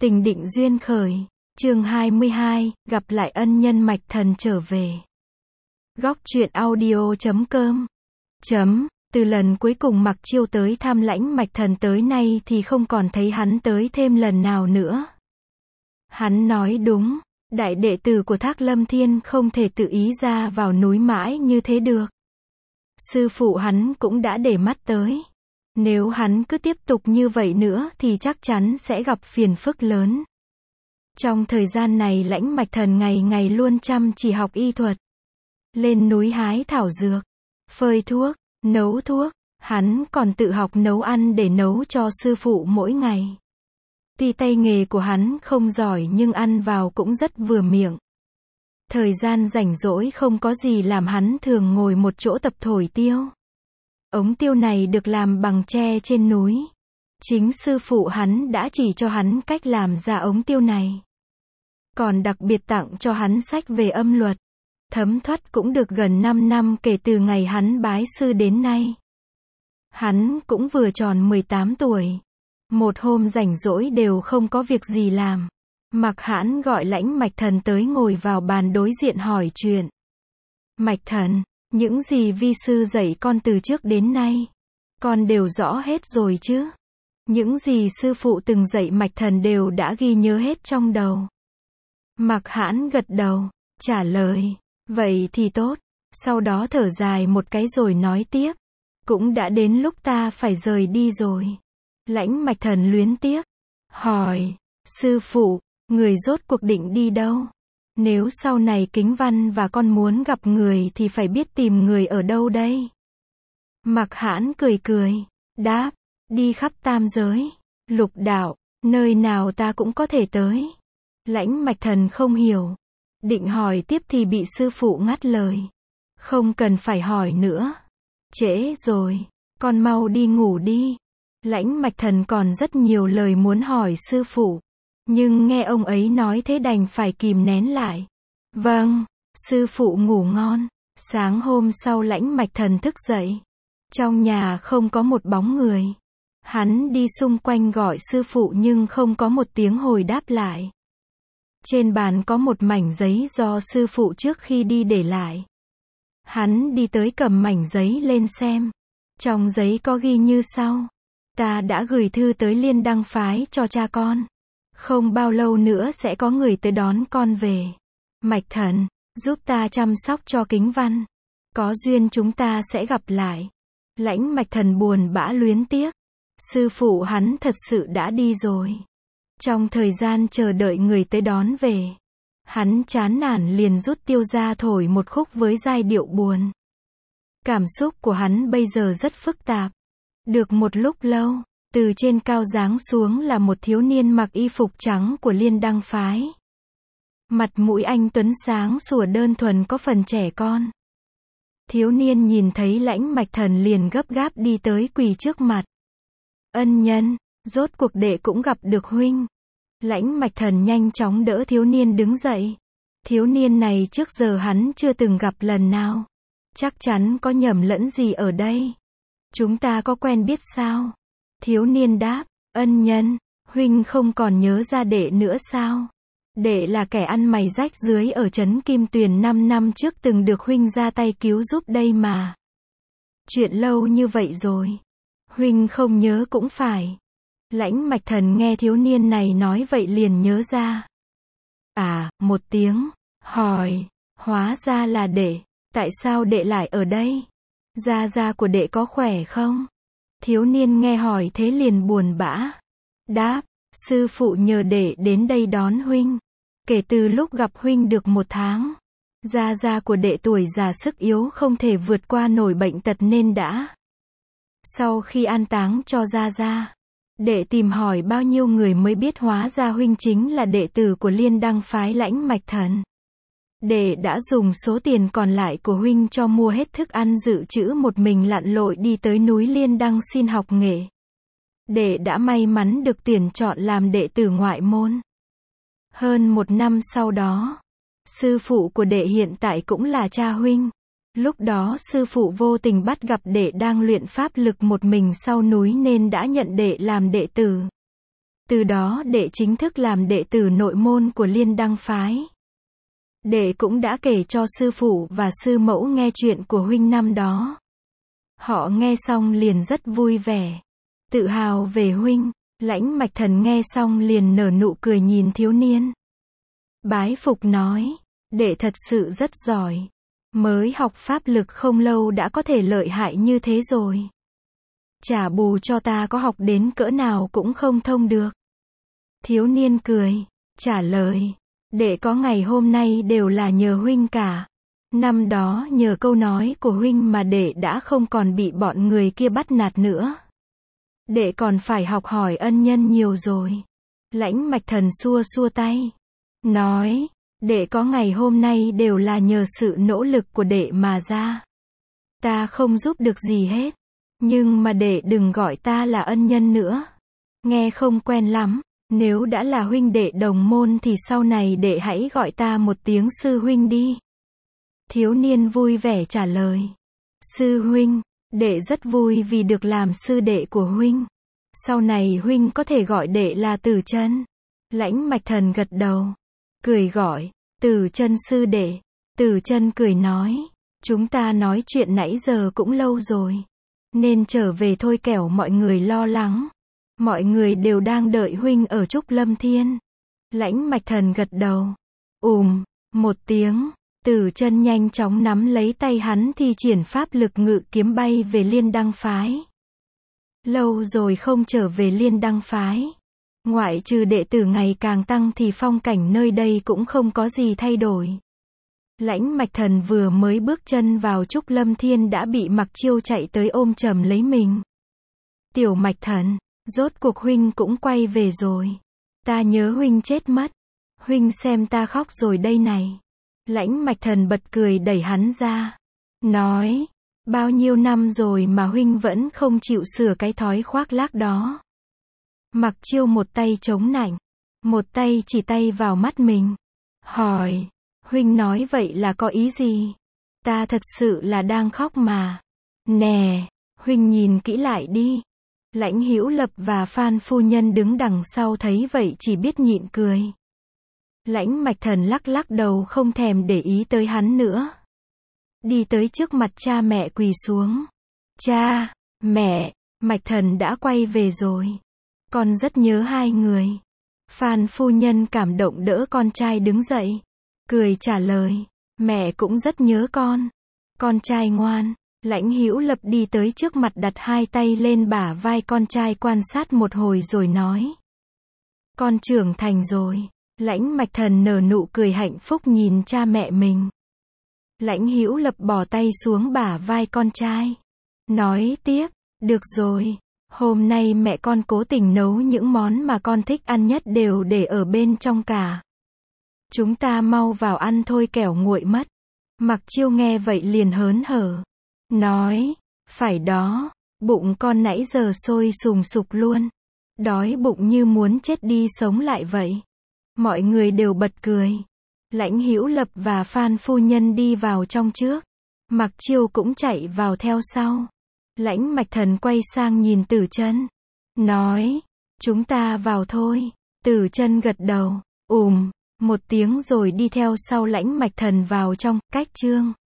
Tình định duyên khởi. Chương 22, gặp lại ân nhân Mạch Thần trở về. Góc truyện audio.com. Từ lần cuối cùng Mặc Chiêu tới thăm Lãnh Mạch Thần tới nay thì không còn thấy hắn tới thêm lần nào nữa. Hắn nói đúng, đại đệ tử của Thác Lâm Thiên không thể tự ý ra vào núi mãi như thế được. Sư phụ hắn cũng đã để mắt tới. Nếu hắn cứ tiếp tục như vậy nữa thì chắc chắn sẽ gặp phiền phức lớn. Trong thời gian này Lãnh Mạch Thần ngày ngày luôn chăm chỉ học y thuật. Lên núi hái thảo dược, phơi thuốc, nấu thuốc, hắn còn tự học nấu ăn để nấu cho sư phụ mỗi ngày. Tuy tay nghề của hắn không giỏi nhưng ăn vào cũng rất vừa miệng. Thời gian rảnh rỗi không có gì làm hắn thường ngồi một chỗ tập thổi tiêu. Ống tiêu này được làm bằng tre trên núi. Chính sư phụ hắn đã chỉ cho hắn cách làm ra ống tiêu này. Còn đặc biệt tặng cho hắn sách về âm luật. Thấm thoát cũng được gần 5 năm kể từ ngày hắn bái sư đến nay. Hắn cũng vừa tròn 18 tuổi. Một hôm rảnh rỗi đều không có việc gì làm. Mạc Hãn gọi Lãnh Mạch Thần tới ngồi vào bàn đối diện hỏi chuyện. Mạch Thần, những gì vi sư dạy con từ trước đến nay, con đều rõ hết rồi chứ? Những gì sư phụ từng dạy Mạch Thần đều đã ghi nhớ hết trong đầu. Mạc Hãn gật đầu, trả lời, vậy thì tốt. Sau đó thở dài một cái rồi nói tiếp, cũng đã đến lúc ta phải rời đi rồi. Lãnh Mạch Thần luyến tiếc, hỏi, sư phụ, người rốt cuộc định đi đâu? Nếu sau này Kính Văn và con muốn gặp người thì phải biết tìm người ở đâu đây? Mạc Hãn cười cười, đáp, đi khắp tam giới, lục đạo, nơi nào ta cũng có thể tới. Lãnh Mạch Thần không hiểu, định hỏi tiếp thì bị sư phụ ngắt lời. Không cần phải hỏi nữa. Trễ rồi, con mau đi ngủ đi. Lãnh Mạch Thần còn rất nhiều lời muốn hỏi sư phụ. Nhưng nghe ông ấy nói thế đành phải kìm nén lại. Vâng, sư phụ ngủ ngon. Sáng hôm sau Lãnh Mạch Thần thức dậy. Trong nhà không có một bóng người. Hắn đi xung quanh gọi sư phụ nhưng không có một tiếng hồi đáp lại. Trên bàn có một mảnh giấy do sư phụ trước khi đi để lại. Hắn đi tới cầm mảnh giấy lên xem. Trong giấy có ghi như sau. Ta đã gửi thư tới Liên Đăng Phái cho cha con. Không bao lâu nữa sẽ có người tới đón con về. Mạch Thần, giúp ta chăm sóc cho Kính Văn. Có duyên chúng ta sẽ gặp lại. Lãnh Mạch Thần buồn bã luyến tiếc. Sư phụ hắn thật sự đã đi rồi. Trong thời gian chờ đợi người tới đón về, hắn chán nản liền rút tiêu ra thổi một khúc với giai điệu buồn. Cảm xúc của hắn bây giờ rất phức tạp. Được một lúc lâu, từ trên cao giáng xuống là một thiếu niên mặc y phục trắng của Liên Đăng Phái. Mặt mũi anh tuấn sáng sủa đơn thuần có phần trẻ con. Thiếu niên nhìn thấy Lãnh Mạch Thần liền gấp gáp đi tới quỳ trước mặt. Ân nhân, rốt cuộc đệ cũng gặp được huynh. Lãnh Mạch Thần nhanh chóng đỡ thiếu niên đứng dậy. Thiếu niên này trước giờ hắn chưa từng gặp lần nào. Chắc chắn có nhầm lẫn gì ở đây. Chúng ta có quen biết sao? Thiếu niên đáp, ân nhân, huynh không còn nhớ ra đệ nữa sao? Đệ là kẻ ăn mày rách rưới ở trấn Kim Tuyền 5 năm trước từng được huynh ra tay cứu giúp đây mà. Chuyện lâu như vậy rồi. Huynh không nhớ cũng phải. Lãnh Mạch Thần nghe thiếu niên này nói vậy liền nhớ ra. À, một tiếng, hỏi, hóa ra là đệ, tại sao đệ lại ở đây? Gia gia của đệ có khỏe không? Thiếu niên nghe hỏi thế liền buồn bã. Đáp, sư phụ nhờ đệ đến đây đón huynh. Kể từ lúc gặp huynh được 1 tháng, gia gia của đệ tuổi già sức yếu không thể vượt qua nổi bệnh tật nên đã. Sau khi an táng cho gia gia, đệ tìm hỏi bao nhiêu người mới biết hóa ra huynh chính là đệ tử của Liên Đăng Phái Lãnh Mạch Thần. Đệ đã dùng số tiền còn lại của huynh cho mua hết thức ăn dự trữ một mình lặn lội đi tới núi Liên Đăng xin học nghệ. Đệ đã may mắn được tuyển chọn làm đệ tử ngoại môn. Hơn 1 năm sau đó, sư phụ của đệ hiện tại cũng là cha huynh. Lúc đó sư phụ vô tình bắt gặp đệ đang luyện pháp lực một mình sau núi nên đã nhận đệ làm đệ tử. Từ đó đệ chính thức làm đệ tử nội môn của Liên Đăng phái. Đệ cũng đã kể cho sư phụ và sư mẫu nghe chuyện của huynh năm đó. Họ nghe xong liền rất vui vẻ, tự hào về huynh. Lãnh Mạch Thần nghe xong liền nở nụ cười nhìn thiếu niên. Bái phục nói, đệ thật sự rất giỏi. Mới học pháp lực không lâu đã có thể lợi hại như thế rồi. Trả bù cho ta có học đến cỡ nào cũng không thông được. Thiếu niên cười, trả lời, đệ có ngày hôm nay đều là nhờ huynh cả. Năm đó nhờ câu nói của huynh mà đệ đã không còn bị bọn người kia bắt nạt nữa. Đệ còn phải học hỏi ân nhân nhiều rồi. Lãnh Mạch Thần xua xua tay, nói, đệ có ngày hôm nay đều là nhờ sự nỗ lực của đệ mà ra. Ta không giúp được gì hết. Nhưng mà đệ đừng gọi ta là ân nhân nữa. Nghe không quen lắm. Nếu đã là huynh đệ đồng môn thì sau này đệ hãy gọi ta một tiếng sư huynh đi. Thiếu niên vui vẻ trả lời. Sư huynh, đệ rất vui vì được làm sư đệ của huynh. Sau này huynh có thể gọi đệ là Tử Chân. Lãnh Mạch Thần gật đầu, cười gọi, Tử Chân sư đệ. Tử Chân cười nói, chúng ta nói chuyện nãy giờ cũng lâu rồi. Nên trở về thôi kẻo mọi người lo lắng. Mọi người đều đang đợi huynh ở Trúc Lâm Thiên. Lãnh Mạch Thần gật đầu. Một tiếng, Tử Chân nhanh chóng nắm lấy tay hắn thi triển pháp lực ngự kiếm bay về Liên Đăng phái. Lâu rồi không trở về Liên Đăng phái. Ngoại trừ đệ tử ngày càng tăng thì phong cảnh nơi đây cũng không có gì thay đổi. Lãnh Mạch Thần vừa mới bước chân vào Trúc Lâm Thiên đã bị Mặc Chiêu chạy tới ôm chầm lấy mình. Tiểu Mạch Thần, rốt cuộc huynh cũng quay về rồi. Ta nhớ huynh chết mất. Huynh xem ta khóc rồi đây này. Lãnh Mạch Thần bật cười đẩy hắn ra. Nói, bao nhiêu năm rồi mà huynh vẫn không chịu sửa cái thói khoác lác đó. Mặc Chiêu một tay chống nạnh, một tay chỉ tay vào mắt mình. Hỏi, huynh nói vậy là có ý gì? Ta thật sự là đang khóc mà. Nè, huynh nhìn kỹ lại đi. Lãnh Hữu Lập và Phan phu nhân đứng đằng sau thấy vậy chỉ biết nhịn cười. Lãnh Mạch Thần lắc lắc đầu không thèm để ý tới hắn nữa. Đi tới trước mặt cha mẹ quỳ xuống. Cha, mẹ, Mạch Thần đã quay về rồi. Con rất nhớ hai người. Phan phu nhân cảm động đỡ con trai đứng dậy. Cười trả lời, mẹ cũng rất nhớ con. Con trai ngoan. Lãnh Hữu Lập đi tới trước mặt đặt hai tay lên bả vai con trai quan sát một hồi rồi nói. Con trưởng thành rồi. Lãnh Mạch Thần nở nụ cười hạnh phúc nhìn cha mẹ mình. Lãnh Hữu Lập bỏ tay xuống bả vai con trai. Nói tiếp, được rồi. Hôm nay mẹ con cố tình nấu những món mà con thích ăn nhất đều để ở bên trong cả. Chúng ta mau vào ăn thôi kẻo nguội mất. Mặc Chiêu nghe vậy liền hớn hở. Nói, phải đó, bụng con nãy giờ sôi sùng sục luôn. Đói bụng như muốn chết đi sống lại vậy. Mọi người đều bật cười. Lãnh Hữu Lập và Phan phu nhân đi vào trong trước. Mặc Chiêu cũng chạy vào theo sau. Lãnh Mạch Thần quay sang nhìn Tử Chân. Nói, chúng ta vào thôi. Tử Chân gật đầu, một tiếng rồi đi theo sau Lãnh Mạch Thần vào trong. Cách chương